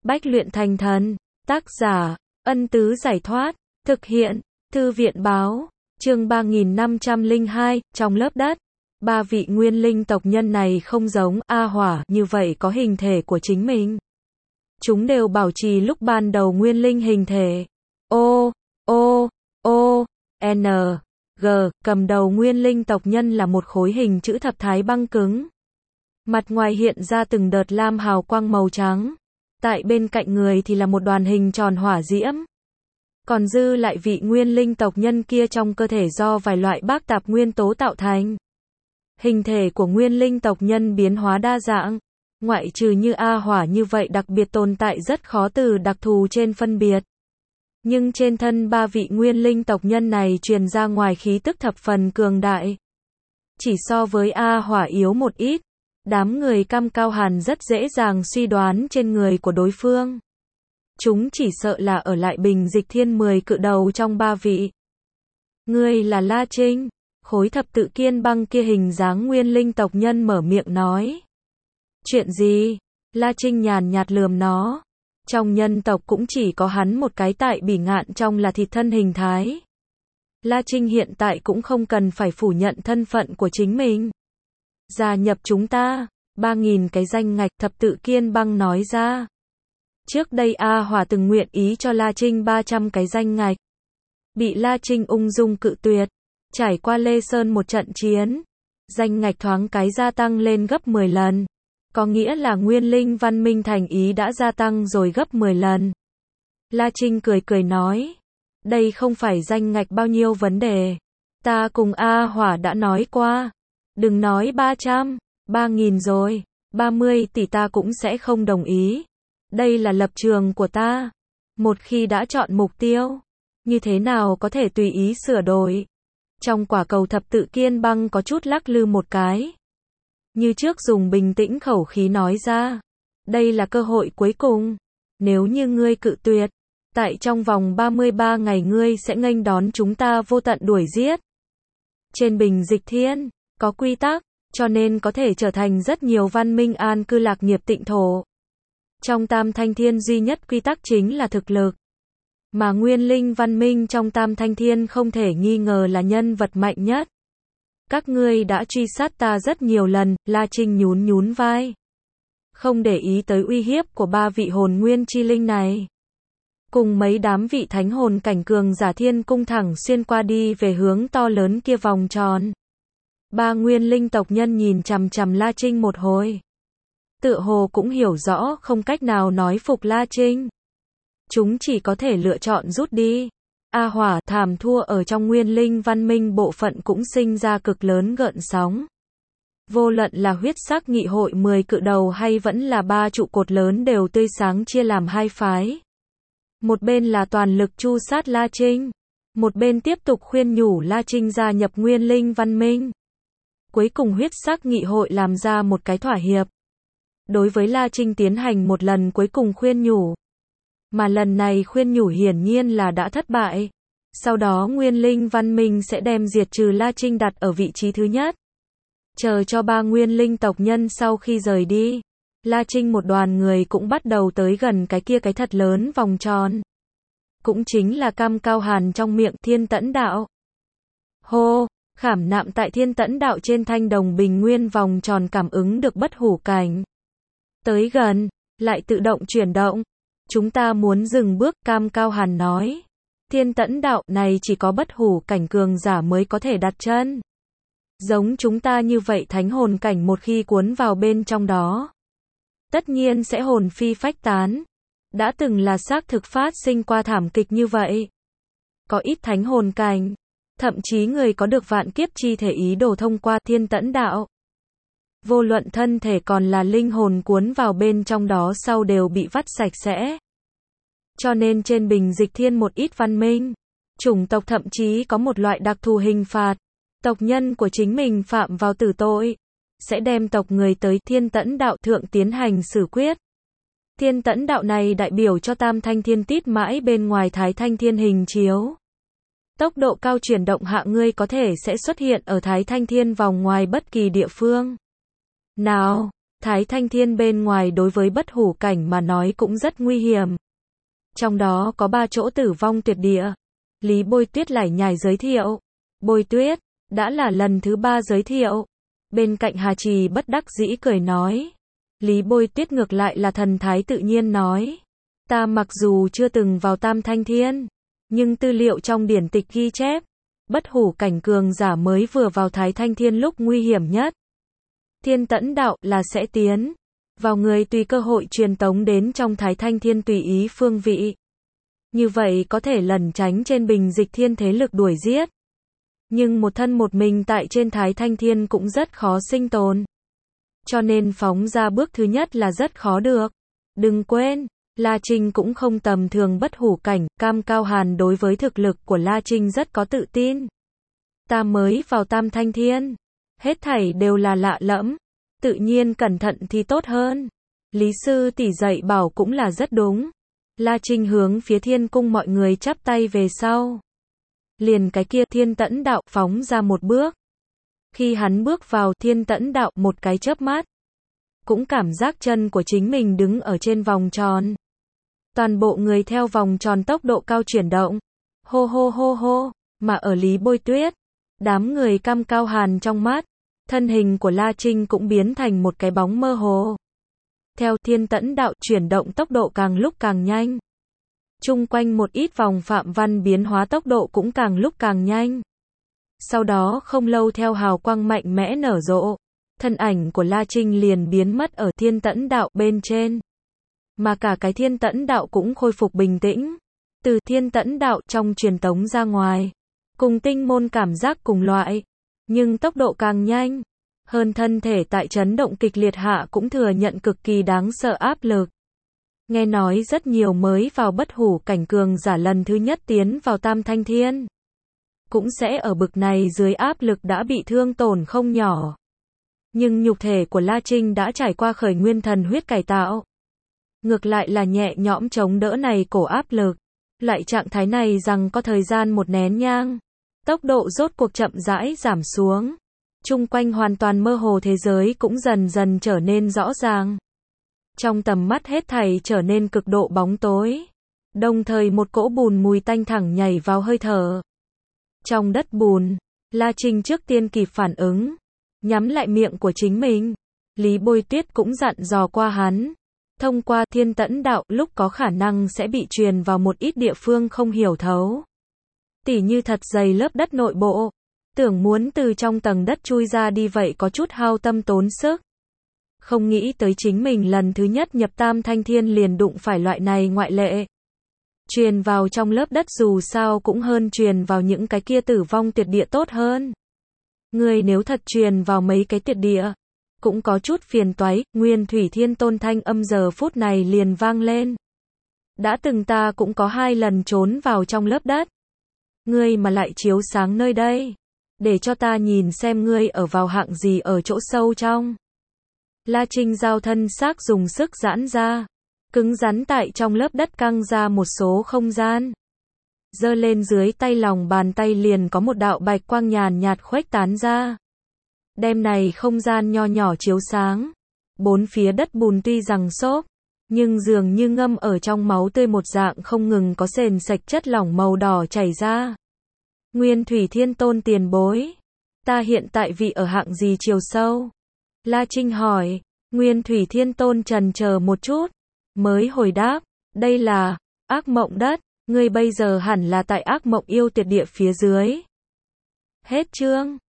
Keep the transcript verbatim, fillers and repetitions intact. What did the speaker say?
Bách luyện thành thần. Tác giả, Ân Tứ Giải Thoát. Thực hiện, Thư viện Báo. Chương ba nghìn năm trăm lẻ hai, trong lớp đất. Ba vị nguyên linh tộc nhân này không giống A Hỏa như vậy có hình thể của chính mình. Chúng đều bảo trì lúc ban đầu nguyên linh hình thể. O, O, O, N, G, cầm đầu nguyên linh tộc nhân là một khối hình chữ thập thái băng cứng. Mặt ngoài hiện ra từng đợt lam hào quang màu trắng. Tại bên cạnh người thì là một đoàn hình tròn hỏa diễm. Còn dư lại vị nguyên linh tộc nhân kia trong cơ thể do vài loại bác tạp nguyên tố tạo thành. Hình thể của nguyên linh tộc nhân biến hóa đa dạng. Ngoại trừ như A Hỏa như vậy đặc biệt tồn tại rất khó từ đặc thù trên phân biệt. Nhưng trên thân ba vị nguyên linh tộc nhân này truyền ra ngoài khí tức thập phần cường đại. Chỉ so với A Hỏa yếu một ít. Đám người Cam Cao Hàn rất dễ dàng suy đoán trên người của đối phương. Chúng chỉ sợ là ở lại Bình Dịch Thiên mười cự đầu trong ba vị. Ngươi là La Trinh. Khối thập tự kiên băng kia hình dáng nguyên linh tộc nhân mở miệng nói. Chuyện gì? La Trinh nhàn nhạt lườm nó. Trong nhân tộc cũng chỉ có hắn một cái tại Bỉ Ngạn trong là thịt thân hình thái. La Trinh hiện tại cũng không cần phải phủ nhận thân phận của chính mình. Gia nhập chúng ta, ba nghìn cái danh ngạch, thập tự kiên băng nói ra. Trước đây A Hỏa từng nguyện ý cho La Trinh ba trăm cái danh ngạch. Bị La Trinh ung dung cự tuyệt. Trải qua Lê Sơn một trận chiến. Danh ngạch thoáng cái gia tăng lên gấp mười lần. Có nghĩa là nguyên linh văn minh thành ý đã gia tăng rồi gấp mười lần. La Trinh cười cười nói. Đây không phải danh ngạch bao nhiêu vấn đề. Ta cùng A Hỏa đã nói qua. Đừng nói ba trăm, ba nghìn rồi, ba mươi tỷ ta cũng sẽ không đồng ý. Đây là lập trường của ta. Một khi đã chọn mục tiêu, như thế nào có thể tùy ý sửa đổi. Trong quả cầu thập tự kiên băng có chút lắc lư một cái. Như trước dùng bình tĩnh khẩu khí nói ra. Đây là cơ hội cuối cùng. Nếu như ngươi cự tuyệt, tại trong vòng ba mươi ba ngày ngươi sẽ nghênh đón chúng ta vô tận đuổi giết. Trên Bình Dịch Thiên có quy tắc, cho nên có thể trở thành rất nhiều văn minh an cư lạc nghiệp tịnh thổ. Trong Tam Thanh Thiên duy nhất quy tắc chính là thực lực. Mà nguyên linh văn minh trong Tam Thanh Thiên không thể nghi ngờ là nhân vật mạnh nhất. Các ngươi đã truy sát ta rất nhiều lần, La Trinh nhún nhún vai. Không để ý tới uy hiếp của ba vị hồn nguyên chi linh này. Cùng mấy đám vị thánh hồn cảnh cường giả thiên cung thẳng xuyên qua đi về hướng to lớn kia vòng tròn. Ba nguyên linh tộc nhân nhìn chằm chằm La Trinh một hồi. Tựa hồ cũng hiểu rõ không cách nào nói phục La Trinh. Chúng chỉ có thể lựa chọn rút đi. A Hỏa thảm thua ở trong nguyên linh văn minh bộ phận cũng sinh ra cực lớn gợn sóng. Vô luận là huyết sắc nghị hội mười cự đầu hay vẫn là ba trụ cột lớn đều tươi sáng chia làm hai phái. Một bên là toàn lực tru sát La Trinh. Một bên tiếp tục khuyên nhủ La Trinh gia nhập nguyên linh văn minh. Cuối cùng huyết sắc nghị hội làm ra một cái thỏa hiệp. Đối với La Trinh tiến hành một lần cuối cùng khuyên nhủ. Mà lần này khuyên nhủ hiển nhiên là đã thất bại. Sau đó nguyên linh văn minh sẽ đem diệt trừ La Trinh đặt ở vị trí thứ nhất. Chờ cho ba nguyên linh tộc nhân sau khi rời đi. La Trinh một đoàn người cũng bắt đầu tới gần cái kia cái thật lớn vòng tròn. Cũng chính là Cam Cao Hàn trong miệng Thiên Tẫn Đạo. Hô! Khảm nạm tại Thiên Tẫn Đạo trên thanh đồng bình nguyên vòng tròn cảm ứng được bất hủ cảnh. Tới gần, lại tự động chuyển động. Chúng ta muốn dừng bước, Cam Cao Hàn nói. Thiên Tẫn Đạo này chỉ có bất hủ cảnh cường giả mới có thể đặt chân. Giống chúng ta như vậy thánh hồn cảnh một khi cuốn vào bên trong đó. Tất nhiên sẽ hồn phi phách tán. Đã từng là xác thực phát sinh qua thảm kịch như vậy. Có ít thánh hồn cảnh. Thậm chí người có được vạn kiếp chi thể ý đồ thông qua Thiên Tẫn Đạo. Vô luận thân thể còn là linh hồn cuốn vào bên trong đó sau đều bị vắt sạch sẽ. Cho nên trên Bình Dịch Thiên một ít văn minh, chủng tộc thậm chí có một loại đặc thù hình phạt. Tộc nhân của chính mình phạm vào tử tội, sẽ đem tộc người tới Thiên Tẫn Đạo thượng tiến hành xử quyết. Thiên Tẫn Đạo này đại biểu cho Tam Thanh Thiên tít mãi bên ngoài Thái Thanh Thiên hình chiếu. Tốc độ cao chuyển động hạ ngươi có thể sẽ xuất hiện ở Thái Thanh Thiên vòng ngoài bất kỳ địa phương. Nào, Thái Thanh Thiên bên ngoài đối với Bất Hủ Cảnh mà nói cũng rất nguy hiểm. Trong đó có ba chỗ tử vong tuyệt địa. Lý Bôi Tuyết lải nhải giới thiệu. Bôi Tuyết, đã là lần thứ ba giới thiệu. Bên cạnh Hà Trì bất đắc dĩ cười nói. Lý Bôi Tuyết ngược lại là thần thái tự nhiên nói. Ta mặc dù chưa từng vào Tam Thanh Thiên, nhưng tư liệu trong điển tịch ghi chép, Bất Hủ Cảnh cường giả mới vừa vào Thái Thanh Thiên lúc nguy hiểm nhất. Thiên Tẫn Đạo là sẽ tiến vào người tùy cơ hội truyền tống đến trong Thái Thanh Thiên tùy ý phương vị. Như vậy có thể lẩn tránh trên Bình Dịch Thiên thế lực đuổi giết. Nhưng một thân một mình tại trên Thái Thanh Thiên cũng rất khó sinh tồn. Cho nên phóng ra bước thứ nhất là rất khó được. Đừng quên, La Trinh cũng không tầm thường Bất Hủ Cảnh, Cam Cao Hàn đối với thực lực của La Trinh rất có tự tin. Ta mới vào Tam Thanh Thiên, hết thảy đều là lạ lẫm, tự nhiên cẩn thận thì tốt hơn. Lý sư tỷ dạy bảo cũng là rất đúng. La Trinh hướng phía Thiên Cung mọi người chắp tay về sau. Liền cái kia Thiên Tẫn Đạo phóng ra một bước. Khi hắn bước vào Thiên Tẫn Đạo một cái chớp mắt, cũng cảm giác chân của chính mình đứng ở trên vòng tròn. Toàn bộ người theo vòng tròn tốc độ cao chuyển động. Hô hô hô hô, mà ở Lý Bôi Tuyết, đám người Cam Cao Hàn trong mắt, thân hình của La Trinh cũng biến thành một cái bóng mơ hồ. Theo Thiên Tẫn Đạo chuyển động tốc độ càng lúc càng nhanh. Chung quanh một ít vòng phạm văn biến hóa tốc độ cũng càng lúc càng nhanh. Sau đó không lâu theo hào quang mạnh mẽ nở rộ, thân ảnh của La Trinh liền biến mất ở Thiên Tẫn Đạo bên trên. Mà cả cái Thiên Tẫn Đạo cũng khôi phục bình tĩnh. Từ Thiên Tẫn Đạo trong truyền tống ra ngoài, cùng tinh môn cảm giác cùng loại, nhưng tốc độ càng nhanh. Hơn thân thể tại chấn động kịch liệt hạ cũng thừa nhận cực kỳ đáng sợ áp lực. Nghe nói rất nhiều mới vào Bất Hủ Cảnh cường giả lần thứ nhất tiến vào Tam Thanh Thiên, cũng sẽ ở bực này dưới áp lực đã bị thương tổn không nhỏ. Nhưng nhục thể của La Trinh đã trải qua khởi nguyên thần huyết cải tạo. Ngược lại là nhẹ nhõm chống đỡ này cổ áp lực. Loại trạng thái này rằng có thời gian một nén nhang. Tốc độ rốt cuộc chậm rãi giảm xuống. Chung quanh hoàn toàn mơ hồ thế giới cũng dần dần trở nên rõ ràng. Trong tầm mắt hết thảy trở nên cực độ bóng tối. Đồng thời một cỗ bùn mùi tanh thẳng nhảy vào hơi thở. Trong đất bùn, La Trinh trước tiên kịp phản ứng. Nhắm lại miệng của chính mình. Lý Bôi Tuyết cũng dặn dò qua hắn. Thông qua Thiên Tẫn Đạo lúc có khả năng sẽ bị truyền vào một ít địa phương không hiểu thấu. Tỉ như thật dày lớp đất nội bộ. Tưởng muốn từ trong tầng đất chui ra đi vậy có chút hao tâm tốn sức. Không nghĩ tới chính mình lần thứ nhất nhập Tam Thanh Thiên liền đụng phải loại này ngoại lệ. Truyền vào trong lớp đất dù sao cũng hơn truyền vào những cái kia tử vong tuyệt địa tốt hơn. Người nếu thật truyền vào mấy cái tuyệt địa, cũng có chút phiền toái. Nguyên Thủy Thiên Tôn thanh âm giờ phút này liền vang lên. Đã từng ta cũng có hai lần trốn vào trong lớp đất. Ngươi mà lại chiếu sáng nơi đây, để cho ta nhìn xem ngươi ở vào hạng gì ở chỗ sâu trong. La Trinh giao thân xác dùng sức giãn ra, cứng rắn tại trong lớp đất căng ra một số không gian. Giơ lên dưới tay lòng bàn tay liền có một đạo bạch quang nhàn nhạt khuếch tán ra. Đêm này không gian nho nhỏ chiếu sáng. Bốn phía đất bùn tuy rằng xốp, nhưng dường như ngâm ở trong máu tươi một dạng không ngừng có sền sạch chất lỏng màu đỏ chảy ra. Nguyên Thủy Thiên Tôn tiền bối, ta hiện tại vị ở hạng gì chiều sâu? La Trinh hỏi. Nguyên Thủy Thiên Tôn trần chờ một chút, mới hồi đáp, đây là ác mộng đất, ngươi bây giờ hẳn là tại ác mộng yêu tuyệt địa phía dưới. Hết chương.